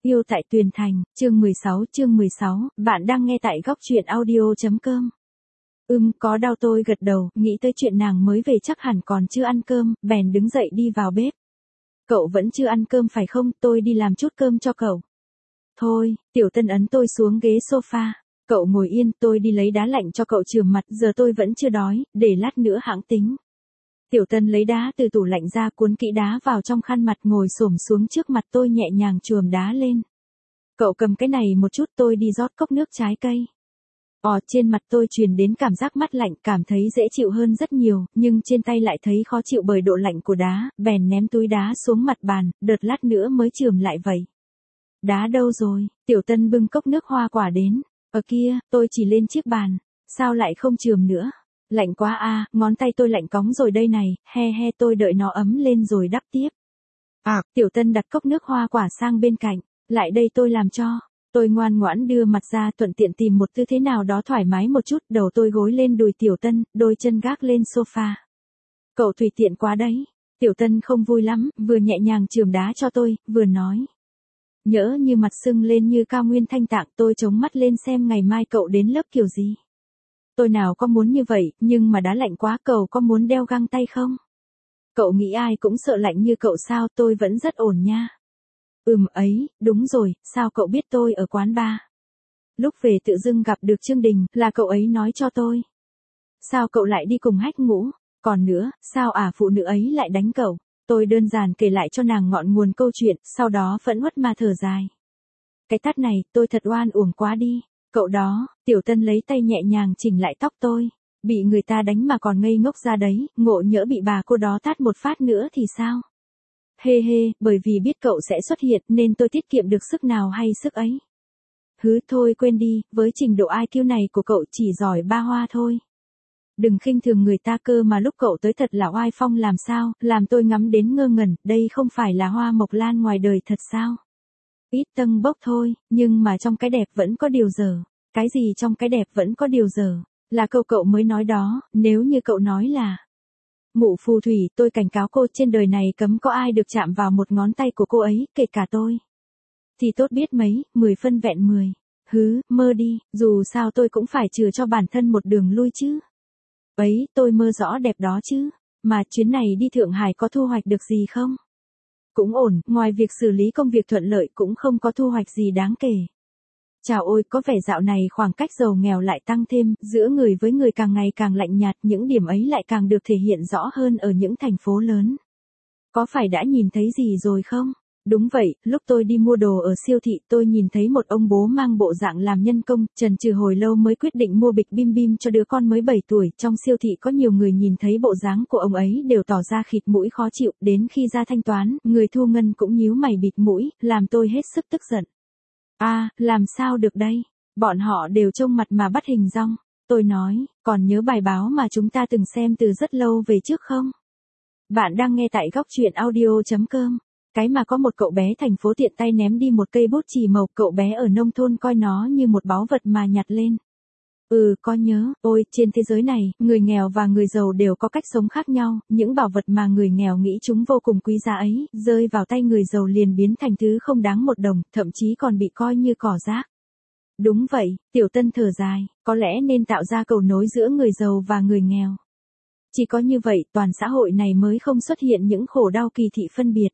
Yêu tại Tuyền Thành, chương 16, bạn đang nghe tại góc truyện audio.com. Có đau, tôi gật đầu, nghĩ tới chuyện nàng mới về chắc hẳn còn chưa ăn cơm, bèn đứng dậy đi vào bếp. Cậu vẫn chưa ăn cơm phải không, tôi đi làm chút cơm cho cậu. Thôi, Tiểu Tân ấn tôi xuống ghế sofa. Cậu ngồi yên, tôi đi lấy đá lạnh cho cậu chườm mặt, giờ tôi vẫn chưa đói, để lát nữa hãng tính. Tiểu Tân lấy đá từ tủ lạnh ra, cuốn kỹ đá vào trong khăn mặt, ngồi xổm xuống trước mặt tôi nhẹ nhàng chườm đá lên. Cậu cầm cái này một chút, tôi đi rót cốc nước trái cây. Trên mặt tôi truyền đến cảm giác mát lạnh, cảm thấy dễ chịu hơn rất nhiều, nhưng trên tay lại thấy khó chịu bởi độ lạnh của đá, bèn ném túi đá xuống mặt bàn, đợt lát nữa mới chườm lại vậy. Đá đâu rồi? Tiểu Tân bưng cốc nước hoa quả đến. Ở kia, tôi chỉ lên chiếc bàn. Sao lại không chườm nữa? Lạnh quá à, ngón tay tôi lạnh cóng rồi đây này, he, tôi đợi nó ấm lên rồi đắp tiếp. Tiểu Tân đặt cốc nước hoa quả sang bên cạnh. Lại đây tôi làm cho. Tôi ngoan ngoãn đưa mặt ra, thuận tiện tìm một tư thế nào đó thoải mái một chút, đầu tôi gối lên đùi Tiểu Tân, đôi chân gác lên sofa. Cậu tùy tiện quá đấy. Tiểu Tân không vui lắm, vừa nhẹ nhàng chườm đá cho tôi, vừa nói. Nhỡ như mặt sưng lên như cao nguyên thanh tạng, tôi chống mắt lên xem ngày mai cậu đến lớp kiểu gì. Tôi nào có muốn như vậy, nhưng mà đá lạnh quá, cậu có muốn đeo găng tay không? Cậu nghĩ ai cũng sợ lạnh như cậu sao, tôi vẫn rất ổn nha. Ấy, đúng rồi, sao cậu biết tôi ở quán bar? Lúc về tự dưng gặp được Trương Đình, là cậu ấy nói cho tôi. Sao cậu lại đi cùng Hách Ngũ? Còn nữa, sao phụ nữ ấy lại đánh cậu? Tôi đơn giản kể lại cho nàng ngọn nguồn câu chuyện, sau đó phẫn uất mà thở dài. Cái tát này, tôi thật oan uổng quá đi. Cậu đó, Tiểu Tân lấy tay nhẹ nhàng chỉnh lại tóc tôi. Bị người ta đánh mà còn ngây ngốc ra đấy, ngộ nhỡ bị bà cô đó tát một phát nữa thì sao? He, bởi vì biết cậu sẽ xuất hiện nên tôi tiết kiệm được sức nào hay sức ấy. Thôi quên đi, với trình độ IQ này của cậu chỉ giỏi ba hoa thôi. Đừng khinh thường người ta, cơ mà lúc cậu tới thật là oai phong làm sao, làm tôi ngắm đến ngơ ngẩn, đây không phải là hoa mộc lan ngoài đời thật sao? Ít tâng bốc thôi, nhưng mà trong cái đẹp vẫn có điều dở. Cái gì trong cái đẹp vẫn có điều dở? Là câu cậu mới nói đó, nếu như cậu nói là mụ phù thủy, tôi cảnh cáo cô, trên đời này cấm có ai được chạm vào một ngón tay của cô ấy, kể cả tôi. Thì tốt biết mấy, 10 phân vẹn 10. Mơ đi, dù sao tôi cũng phải chừa cho bản thân một đường lui chứ. Ấy, tôi mơ rõ đẹp đó chứ. Mà chuyến này đi Thượng Hải có thu hoạch được gì không? Cũng ổn, ngoài việc xử lý công việc thuận lợi cũng không có thu hoạch gì đáng kể. Chào ôi, có vẻ dạo này khoảng cách giàu nghèo lại tăng thêm, giữa người với người càng ngày càng lạnh nhạt, những điểm ấy lại càng được thể hiện rõ hơn ở những thành phố lớn. Có phải đã nhìn thấy gì rồi không? Đúng vậy, lúc tôi đi mua đồ ở siêu thị, tôi nhìn thấy một ông bố mang bộ dạng làm nhân công, chần chừ hồi lâu mới quyết định mua bịch bim bim cho đứa con mới 7 tuổi. Trong siêu thị có nhiều người nhìn thấy bộ dáng của ông ấy đều tỏ ra khịt mũi khó chịu, đến khi ra thanh toán, người thu ngân cũng nhíu mày bịt mũi, làm tôi hết sức tức giận. Làm sao được đây? Bọn họ đều trông mặt mà bắt hình dong. Tôi nói, còn nhớ bài báo mà chúng ta từng xem từ rất lâu về trước không? Bạn đang nghe tại góc truyện audio.com. Cái mà có một cậu bé thành phố tiện tay ném đi một cây bút chì màu, cậu bé ở nông thôn coi nó như một báu vật mà nhặt lên. Có nhớ, ôi, trên thế giới này, người nghèo và người giàu đều có cách sống khác nhau, những bảo vật mà người nghèo nghĩ chúng vô cùng quý giá ấy, rơi vào tay người giàu liền biến thành thứ không đáng một đồng, thậm chí còn bị coi như cỏ rác. Đúng vậy, Tiểu Tân thở dài, có lẽ nên tạo ra cầu nối giữa người giàu và người nghèo. Chỉ có như vậy, toàn xã hội này mới không xuất hiện những khổ đau kỳ thị phân biệt.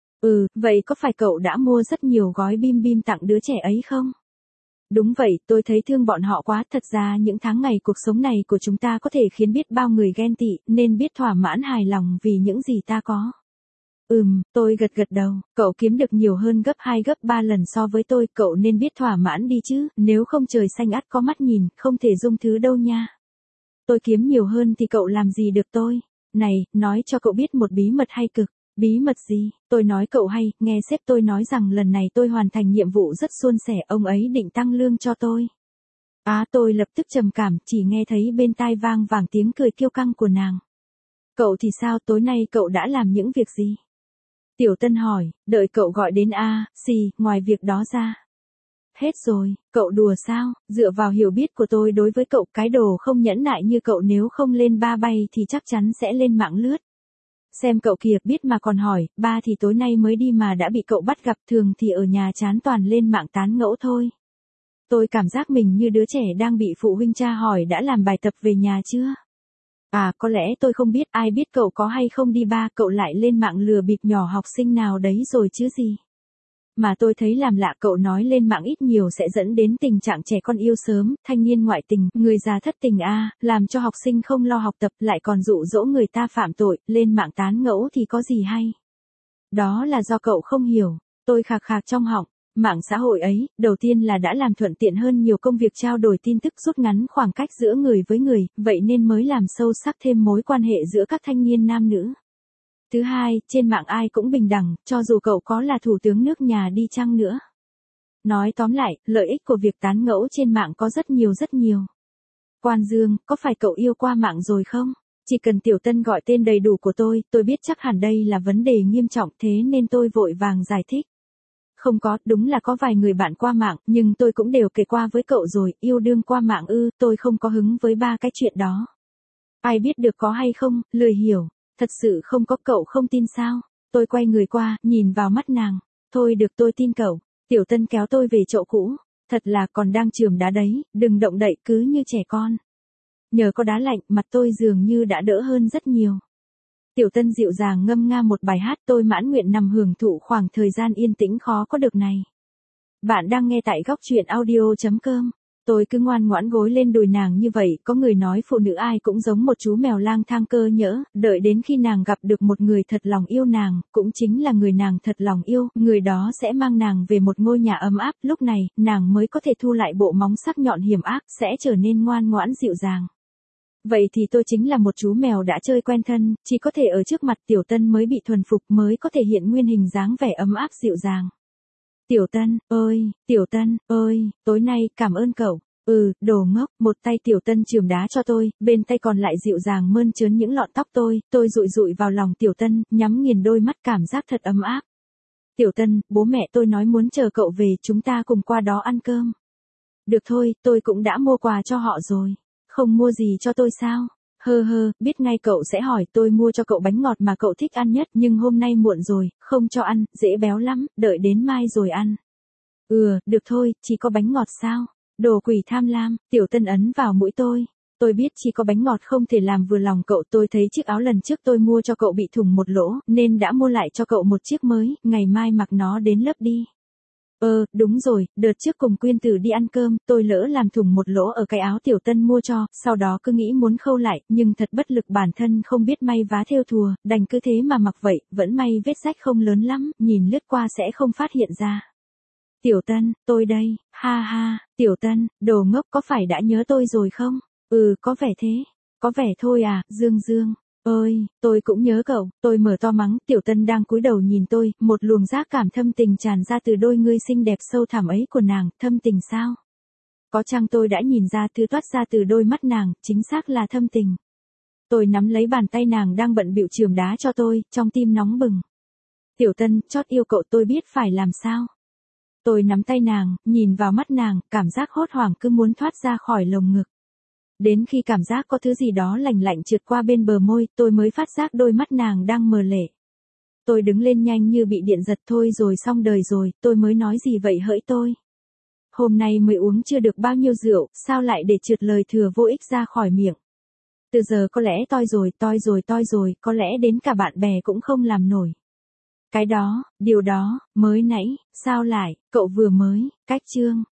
Vậy có phải cậu đã mua rất nhiều gói bim bim tặng đứa trẻ ấy không? Đúng vậy, tôi thấy thương bọn họ quá, thật ra những tháng ngày cuộc sống này của chúng ta có thể khiến biết bao người ghen tị, nên biết thỏa mãn hài lòng vì những gì ta có. Tôi gật đầu, cậu kiếm được nhiều hơn gấp 2 gấp 3 lần so với tôi, cậu nên biết thỏa mãn đi chứ, nếu không trời xanh ắt có mắt nhìn, không thể dung thứ đâu nha. Tôi kiếm nhiều hơn thì cậu làm gì được tôi? Này, nói cho cậu biết một bí mật hay cực. Bí mật gì? Tôi nói cậu hay, nghe sếp tôi nói rằng lần này tôi hoàn thành nhiệm vụ rất suôn sẻ, ông ấy định tăng lương cho tôi. Tôi lập tức trầm cảm, chỉ nghe thấy bên tai vang vẳng tiếng cười kiêu căng của nàng. Cậu thì sao, tối nay cậu đã làm những việc gì? Tiểu Tân hỏi, đợi cậu gọi đến ngoài việc đó ra. Hết rồi, cậu đùa sao, dựa vào hiểu biết của tôi đối với cậu, cái đồ không nhẫn nại như cậu nếu không lên ba bay thì chắc chắn sẽ lên mạng lướt. Xem cậu kìa, biết mà còn hỏi, ba thì tối nay mới đi mà đã bị cậu bắt gặp, thường thì ở nhà chán toàn lên mạng tán ngẫu thôi. Tôi cảm giác mình như đứa trẻ đang bị phụ huynh tra hỏi đã làm bài tập về nhà chưa? À, có lẽ tôi không biết, ai biết cậu có hay không đi ba, cậu lại lên mạng lừa bịp nhỏ học sinh nào đấy rồi chứ gì. Mà tôi thấy làm lạ, cậu nói lên mạng ít nhiều sẽ dẫn đến tình trạng trẻ con yêu sớm, thanh niên ngoại tình, người già thất tình làm cho học sinh không lo học tập lại còn dụ dỗ người ta phạm tội, lên mạng tán ngẫu thì có gì hay. Đó là do cậu không hiểu, tôi khạc khạc trong họng. Mạng xã hội ấy, đầu tiên là đã làm thuận tiện hơn nhiều công việc trao đổi tin tức, rút ngắn khoảng cách giữa người với người, vậy nên mới làm sâu sắc thêm mối quan hệ giữa các thanh niên nam nữ. Thứ hai, trên mạng ai cũng bình đẳng, cho dù cậu có là thủ tướng nước nhà đi chăng nữa. Nói tóm lại, lợi ích của việc tán ngẫu trên mạng có rất nhiều rất nhiều. Quan Dương, có phải cậu yêu qua mạng rồi không? Chỉ cần Tiểu Tân gọi tên đầy đủ của tôi biết chắc hẳn đây là vấn đề nghiêm trọng, thế nên tôi vội vàng giải thích. Không có, đúng là có vài người bạn qua mạng, nhưng tôi cũng đều kể qua với cậu rồi, yêu đương qua mạng tôi không có hứng với ba cái chuyện đó. Ai biết được có hay không, lười hiểu, thật sự không có, cậu không tin sao? Tôi quay người qua, nhìn vào mắt nàng. Thôi được, tôi tin cậu. Tiểu Tân kéo tôi về chỗ cũ. Thật là còn đang chườm đá đấy, đừng động đậy cứ như trẻ con. Nhờ có đá lạnh, mặt tôi dường như đã đỡ hơn rất nhiều. Tiểu Tân dịu dàng ngâm nga một bài hát, tôi mãn nguyện nằm hưởng thụ khoảng thời gian yên tĩnh khó có được này. Bạn đang nghe tại góc truyện audio.com. Tôi cứ ngoan ngoãn gối lên đùi nàng như vậy, có người nói phụ nữ ai cũng giống một chú mèo lang thang cơ nhỡ, đợi đến khi nàng gặp được một người thật lòng yêu nàng, cũng chính là người nàng thật lòng yêu, người đó sẽ mang nàng về một ngôi nhà ấm áp, lúc này, nàng mới có thể thu lại bộ móng sắc nhọn hiểm ác, sẽ trở nên ngoan ngoãn dịu dàng. Vậy thì tôi chính là một chú mèo đã chơi quen thân, chỉ có thể ở trước mặt Tiểu Tân mới bị thuần phục, mới có thể hiện nguyên hình dáng vẻ ấm áp dịu dàng. Tiểu Tân ơi, tối nay cảm ơn cậu. Đồ ngốc, một tay Tiểu Tân chườm đá cho tôi, bên tay còn lại dịu dàng mơn trớn những lọn tóc tôi dụi dụi vào lòng Tiểu Tân, nhắm nghiền đôi mắt, cảm giác thật ấm áp. Tiểu Tân, bố mẹ tôi nói muốn chờ cậu về, chúng ta cùng qua đó ăn cơm. Được thôi, tôi cũng đã mua quà cho họ rồi. Không mua gì cho tôi sao? Biết ngay cậu sẽ hỏi, tôi mua cho cậu bánh ngọt mà cậu thích ăn nhất, nhưng hôm nay muộn rồi, không cho ăn, dễ béo lắm, đợi đến mai rồi ăn. Được thôi, chỉ có bánh ngọt sao? Đồ quỷ tham lam, Tiểu Tân ấn vào mũi tôi. Tôi biết chỉ có bánh ngọt không thể làm vừa lòng cậu, tôi thấy chiếc áo lần trước tôi mua cho cậu bị thủng một lỗ, nên đã mua lại cho cậu một chiếc mới, ngày mai mặc nó đến lớp đi. Đúng rồi, đợt trước cùng Quyên Tử đi ăn cơm, tôi lỡ làm thủng một lỗ ở cái áo Tiểu Tân mua cho, sau đó cứ nghĩ muốn khâu lại, nhưng thật bất lực, bản thân không biết may vá thêu thùa, đành cứ thế mà mặc vậy, vẫn may vết rách không lớn lắm, nhìn lướt qua sẽ không phát hiện ra. Tiểu Tân, tôi đây, ha, Tiểu Tân, đồ ngốc, có phải đã nhớ tôi rồi không? Có vẻ thế. Có vẻ thôi à, Dương. Ơi, tôi cũng nhớ cậu, tôi mở to mắng, Tiểu Tân đang cúi đầu nhìn tôi, một luồng giác cảm thâm tình tràn ra từ đôi ngươi xinh đẹp sâu thẳm ấy của nàng, thâm tình sao? Có chăng tôi đã nhìn ra thứ toát ra từ đôi mắt nàng, chính xác là thâm tình. Tôi nắm lấy bàn tay nàng đang bận bịu chườm đá cho tôi, trong tim nóng bừng. Tiểu Tân, chót yêu cậu, tôi biết phải làm sao. Tôi nắm tay nàng, nhìn vào mắt nàng, cảm giác hốt hoảng cứ muốn thoát ra khỏi lồng ngực. Đến khi cảm giác có thứ gì đó lạnh lạnh trượt qua bên bờ môi, tôi mới phát giác đôi mắt nàng đang mờ lệ. Tôi đứng lên nhanh như bị điện giật, thôi rồi xong đời rồi, tôi mới nói gì vậy hỡi tôi. Hôm nay mới uống chưa được bao nhiêu rượu, sao lại để trượt lời thừa vô ích ra khỏi miệng. Từ giờ có lẽ toi rồi, có lẽ đến cả bạn bè cũng không làm nổi. Cái đó, điều đó, mới nãy, sao lại, cậu vừa mới, cách chương.